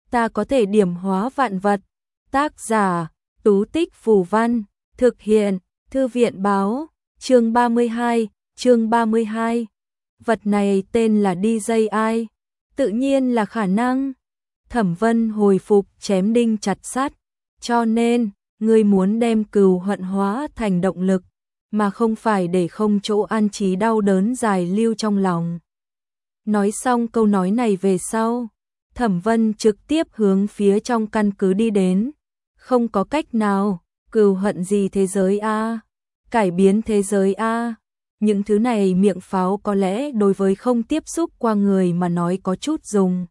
ta có thể điểm hóa vạn vật. Tác giả, Tú Tích Phù Văn, thực hiện, Thư viện báo, chương 32. Vật này tên là DJ, tự nhiên là khả năng. Thẩm Vân hồi phục chém đinh chặt sắt, cho nên, ngươi muốn đem cừu hận hóa thành động lực, mà không phải để không chỗ an trí đau đớn dài lưu trong lòng. Nói xong câu nói này về sau, Thẩm Vân trực tiếp hướng phía trong căn cứ đi đến. Không có cách nào, cừu hận gì thế giới a, cải biến thế giới a. Những thứ này miệng pháo có lẽ đối với không tiếp xúc qua người mà nói có chút dùng.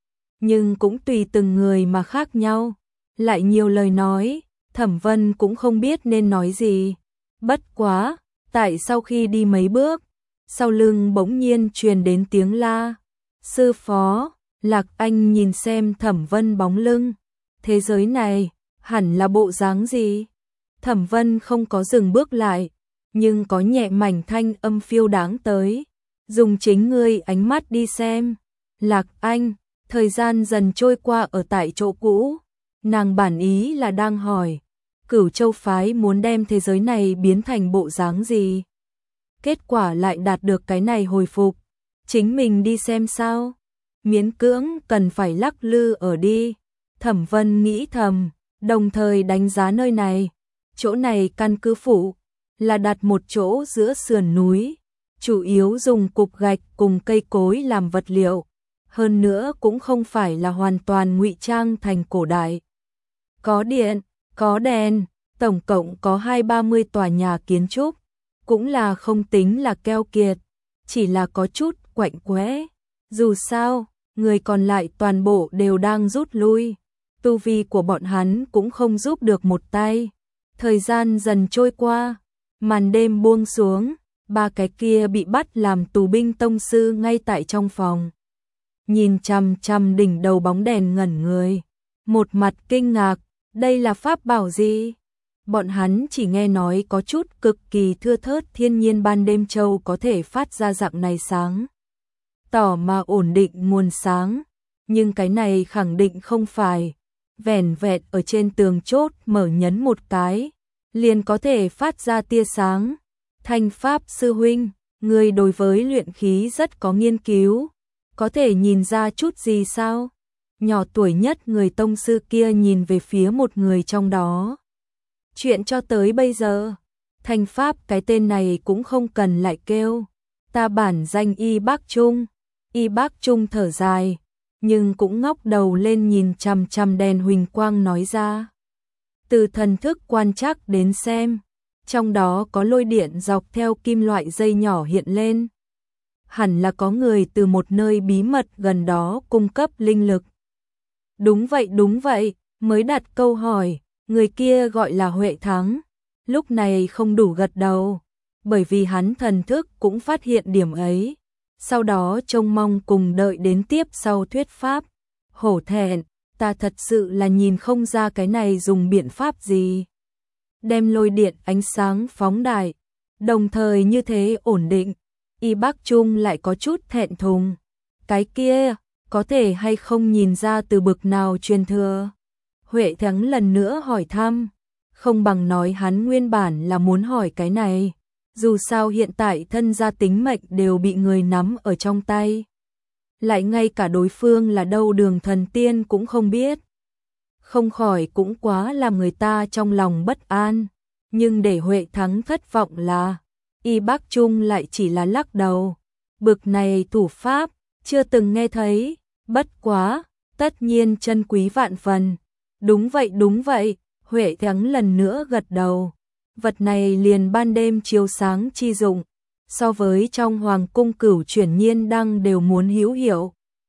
Nhưng cũng tùy từng người mà khác nhau. Lại nhiều lời nói, Thẩm Vân cũng không biết nên nói gì. Bất quá, tại sau khi đi mấy bước, sau lưng bỗng nhiên truyền đến tiếng la. Sư phó, Lạc Anh nhìn xem Thẩm Vân bóng lưng. Thế giới này, hẳn là bộ dáng gì? Thẩm Vân không có dừng bước lại, nhưng có nhẹ mảnh thanh âm phiêu đáng tới. Dùng chính ngươi ánh mắt đi xem. Lạc Anh, thời gian dần trôi qua ở tại chỗ cũ. Nàng bản ý là đang hỏi, Cửu Châu phái muốn đem thế giới này biến thành bộ dáng gì? Kết quả lại đạt được cái này hồi phục. Chính mình đi xem sao? Miễn cưỡng cần phải lắc lư ở đi. Thẩm Vân nghĩ thầm, đồng thời đánh giá nơi này. Chỗ này căn cứ phủ, là đặt một chỗ giữa sườn núi, chủ yếu dùng cục gạch cùng cây cối làm vật liệu. Hơn nữa cũng không phải là hoàn toàn ngụy trang thành cổ đại. Có điện, có đèn, tổng cộng có 20-30 tòa nhà kiến trúc, cũng là không tính là keo kiệt, chỉ là có chút quạnh quẽ. Dù sao, người còn lại toàn bộ đều đang rút lui, tu vi của bọn hắn cũng không giúp được một tay. Thời gian dần trôi qua, màn đêm buông xuống, ba cái kia bị bắt làm tù binh tông sư ngay tại trong phòng. Nhìn chằm chằm đỉnh đầu bóng đèn ngẩn người, một mặt kinh ngạc, đây là pháp bảo gì? Bọn hắn chỉ nghe nói có chút cực kỳ thưa thớt thiên nhiên ban đêm châu có thể phát ra dạng này sáng tỏ mà ổn định nguồn sáng, nhưng cái này khẳng định không phải. Vẻn vẹn ở trên tường chốt mở nhấn một cái, liền có thể phát ra tia sáng. Thanh Pháp sư huynh, người đối với luyện khí rất có nghiên cứu, có thể nhìn ra chút gì sao? Nhỏ tuổi nhất người tông sư kia nhìn về phía một người trong đó. Chuyện cho tới bây giờ, Thanh Pháp cái tên này cũng không cần lại kêu. Ta bản danh Y Bác Trung. Y Bác Trung thở dài, nhưng cũng ngóc đầu lên nhìn chằm chằm đèn huỳnh quang nói ra. Từ thần thức quan trắc đến xem, trong đó có lôi điện dọc theo kim loại dây nhỏ hiện lên. Hẳn là có người từ một nơi bí mật gần đó cung cấp linh lực. Đúng vậy, mới đặt câu hỏi, người kia gọi là Huệ Thắng. Lúc này không đủ gật đầu, bởi vì hắn thần thức cũng phát hiện điểm ấy. Sau đó trông mong cùng đợi đến tiếp sau thuyết pháp. Hổ thẹn, ta thật sự là nhìn không ra cái này dùng biện pháp gì. Đem lôi điện ánh sáng phóng đại, đồng thời như thế ổn định. Y Bác Trung lại có chút thẹn thùng. Cái kia, có thể hay không nhìn ra từ bực nào truyền thừa? Huệ Thắng lần nữa hỏi thăm, không bằng nói hắn nguyên bản là muốn hỏi cái này. Dù sao hiện tại thân gia tính mệnh đều bị người nắm ở trong tay. Lại ngay cả đối phương là đâu Đường Thần Tiên cũng không biết. Không khỏi cũng quá làm người ta trong lòng bất an. Nhưng để Huệ Thắng thất vọng là, Y Bác Trung lại chỉ là lắc đầu. Bực này thủ pháp, chưa từng nghe thấy, bất quá, tất nhiên chân quý vạn phần. Đúng vậy, Huệ Thắng lần nữa gật đầu. Vật này liền ban đêm chiếu sáng chi dụng, so với trong hoàng cung Cửu Chuyển Nhiên Đăng đều muốn hữu hiệu.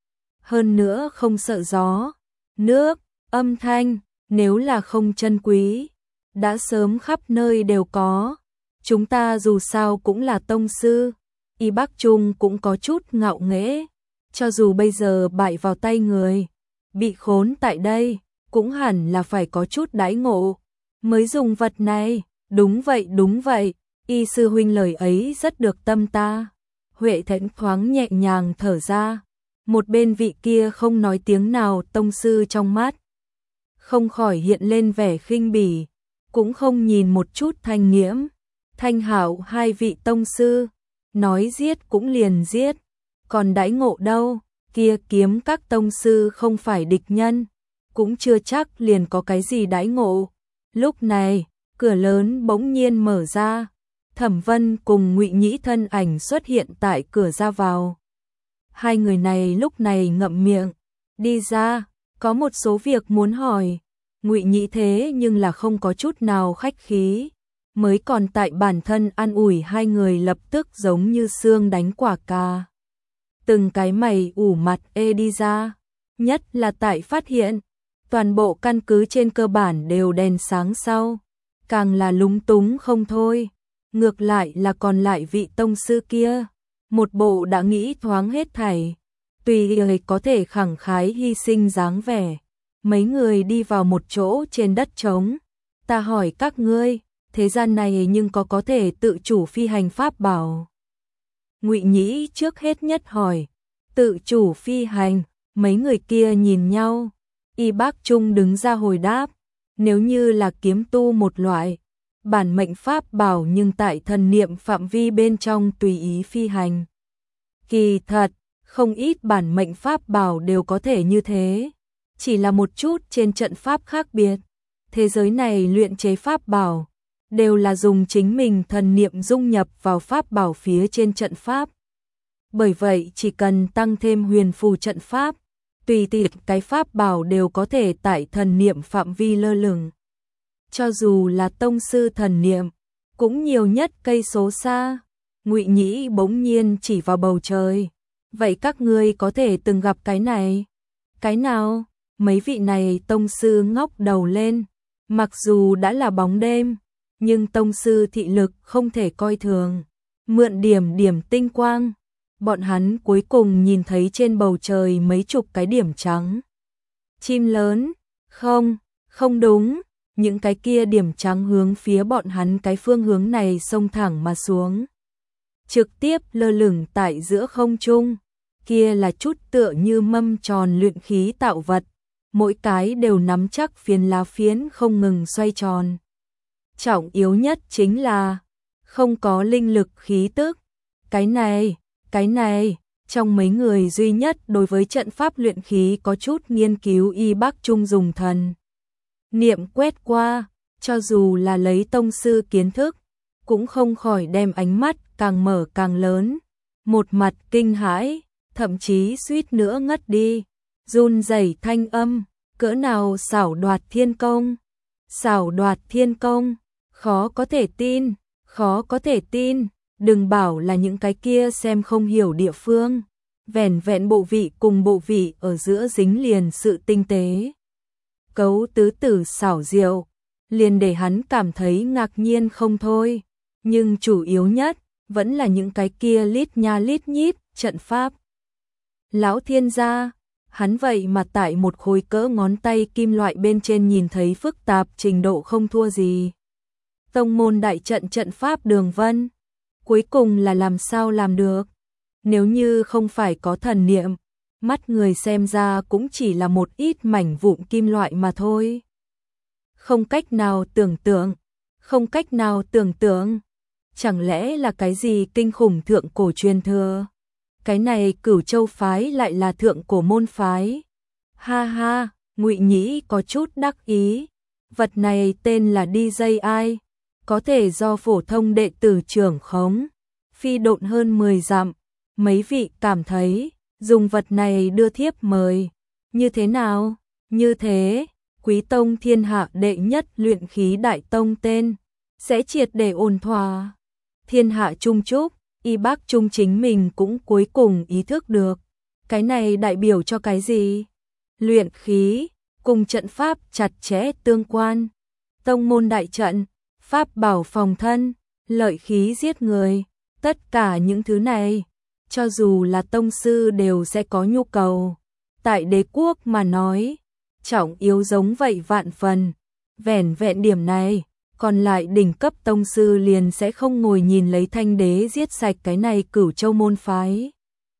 Hơn nữa không sợ gió, nước, âm thanh, nếu là không chân quý, đã sớm khắp nơi đều có. Chúng ta dù sao cũng là tông sư. Y Bác Trung cũng có chút ngạo nghễ, cho dù bây giờ bại vào tay người, bị khốn tại đây, cũng hẳn là phải có chút đãi ngộ mới dùng vật này. Đúng vậy, Y sư huynh lời ấy rất được tâm ta. Huệ Thẫn thoáng nhẹ nhàng thở ra, Một bên vị kia không nói tiếng nào, tông sư trong mắt không khỏi hiện lên vẻ khinh bỉ, cũng không nhìn một chút Thanh Nghiễm, Thanh Hạo hai vị tông sư, nói giết cũng liền giết, còn đãi ngộ đâu, kia kiếm các tông sư không phải địch nhân, cũng chưa chắc liền có cái gì đãi ngộ. Lúc này, cửa lớn bỗng nhiên mở ra, Thẩm Vân cùng Ngụy Nhĩ thân ảnh xuất hiện tại cửa ra vào. Hai người này lúc này ngậm miệng, đi ra, có một số việc muốn hỏi. Ngụy Nhĩ thế nhưng là không có chút nào khách khí, mới còn tại bản thân an ủi hai người lập tức giống như xương đánh quả cà. Từng cái mày ủ mặt đi ra, nhất là tại phát hiện, toàn bộ căn cứ trên cơ bản đều đèn sáng sau, càng là lúng túng không thôi. Ngược lại là còn lại vị tông sư kia, một bộ đã nghĩ thoáng hết thảy, tùy ý có thể khẳng khái hy sinh dáng vẻ. Mấy người đi vào một chỗ trên đất trống, ta hỏi các ngươi, thế gian này nhưng có thể tự chủ phi hành pháp bảo? Ngụy Nhĩ trước hết nhất hỏi, tự chủ phi hành, mấy người kia nhìn nhau, Y Bác Trung đứng ra hồi đáp, nếu như là kiếm tu một loại, bản mệnh pháp bảo nhưng tại thần niệm phạm vi bên trong tùy ý phi hành. Kỳ thật, không ít bản mệnh pháp bảo đều có thể như thế, chỉ là một chút trên trận pháp khác biệt. Thế giới này luyện chế pháp bảo đều là dùng chính mình thần niệm dung nhập vào pháp bảo phía trên trận pháp. Bởi vậy chỉ cần tăng thêm huyền phù trận pháp, tùy tiện cái pháp bảo đều có thể tại thần niệm phạm vi lơ lửng. Cho dù là tông sư thần niệm, cũng nhiều nhất cây số xa. Ngụy Nhĩ bỗng nhiên chỉ vào bầu trời. Vậy các ngươi có thể từng gặp cái này? Cái nào? Mấy vị này tông sư ngóc đầu lên. Mặc dù đã là bóng đêm, nhưng tông sư thị lực không thể coi thường. Mượn điểm điểm tinh quang, bọn hắn cuối cùng nhìn thấy trên bầu trời mấy chục cái điểm trắng. Chim lớn? Không, không đúng. Những cái kia điểm trắng hướng phía bọn hắn cái phương hướng này xông thẳng mà xuống, trực tiếp lơ lửng tại giữa không trung. Kia là chút tựa như mâm tròn luyện khí tạo vật, mỗi cái đều nắm chắc phiến lá phiến không ngừng xoay tròn. Trọng yếu nhất chính là không có linh lực khí tức. Cái này, trong mấy người duy nhất đối với trận pháp luyện khí có chút nghiên cứu Y Bác Trung dùng thần niệm quét qua, cho dù là lấy tông sư kiến thức, cũng không khỏi đem ánh mắt càng mở càng lớn, một mặt kinh hãi, thậm chí suýt nữa ngất đi, run rẩy thanh âm, cỡ nào xảo đoạt thiên công, xảo đoạt thiên công, khó có thể tin, khó có thể tin, đừng bảo là những cái kia xem không hiểu địa phương, vẻn vẹn bộ vị cùng bộ vị ở giữa dính liền sự tinh tế. Cấu tứ tử xảo diệu, liền để hắn cảm thấy ngạc nhiên không thôi, nhưng chủ yếu nhất vẫn là những cái kia lít nha lít nhít trận pháp. Lão thiên gia, hắn vậy mà tại một khối cỡ ngón tay kim loại bên trên nhìn thấy phức tạp trình độ không thua gì. Tông môn đại trận trận pháp đường vân, cuối cùng là làm sao làm được? Nếu như không phải có thần niệm, mắt người xem ra cũng chỉ là một ít mảnh vụn kim loại mà thôi. Không cách nào tưởng tượng, không cách nào tưởng tượng. Chẳng lẽ là cái gì kinh khủng thượng cổ truyền thừa? Cái này Cửu Châu phái lại là thượng cổ môn phái. Ha ha, Ngụy Nhĩ có chút đắc ý. Vật này tên là DJI, có thể do phổ thông đệ tử trưởng khống, phi độn hơn 10 dặm. Mấy vị cảm thấy dùng vật này đưa thiếp mời như thế nào? Như thế, Quý tông thiên hạ đệ nhất luyện khí đại tông tên sẽ triệt để ổn thỏa. Thiên hạ chung chúc, Y Bác Trung chính mình cũng cuối cùng ý thức được, cái này đại biểu cho cái gì? Luyện khí cùng trận pháp chặt chẽ tương quan, tông môn đại trận, pháp bảo phòng thân, lợi khí giết người, tất cả những thứ này, cho dù là tông sư đều sẽ có nhu cầu. Tại đế quốc mà nói, trọng yếu giống vậy vạn phần, vẻn vẹn điểm này, còn lại đỉnh cấp tông sư liền sẽ không ngồi nhìn lấy Thanh đế giết sạch cái này Cửu Châu môn phái.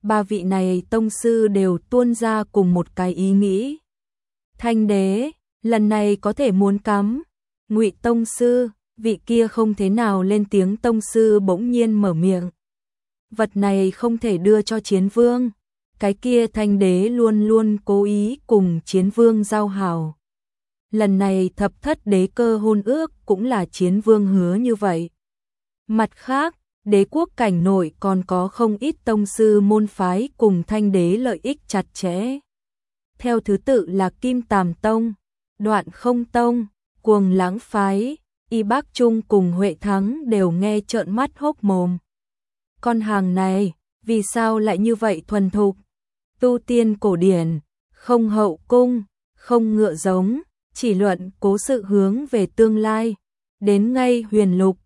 ba vị này tông sư đều tuôn ra cùng một cái ý nghĩ. Thanh đế, lần này có thể muốn cắm. Ngụy tông sư, vị kia không thế nào lên tiếng tông sư bỗng nhiên mở miệng. Vật này không thể đưa cho chiến vương. Cái kia thanh đế luôn luôn cố ý cùng chiến vương giao hảo. Lần này thập thất đế cơ hôn ước cũng là chiến vương hứa như vậy. Mặt khác, đế quốc cảnh nội còn có không ít tông sư môn phái cùng thanh đế lợi ích chặt chẽ. Theo thứ tự là Kim Tàm Tông, Đoạn Không Tông, Cuồng Lãng Phái, Y Bác Trung cùng Huệ Thắng đều nghe trợn mắt hốc mồm. Con hàng này, vì sao lại như vậy thuần thục? Tu tiên cổ điển, không hậu cung, không ngựa giống, chỉ luận cố sự hướng về tương lai. Đến ngay huyền lục,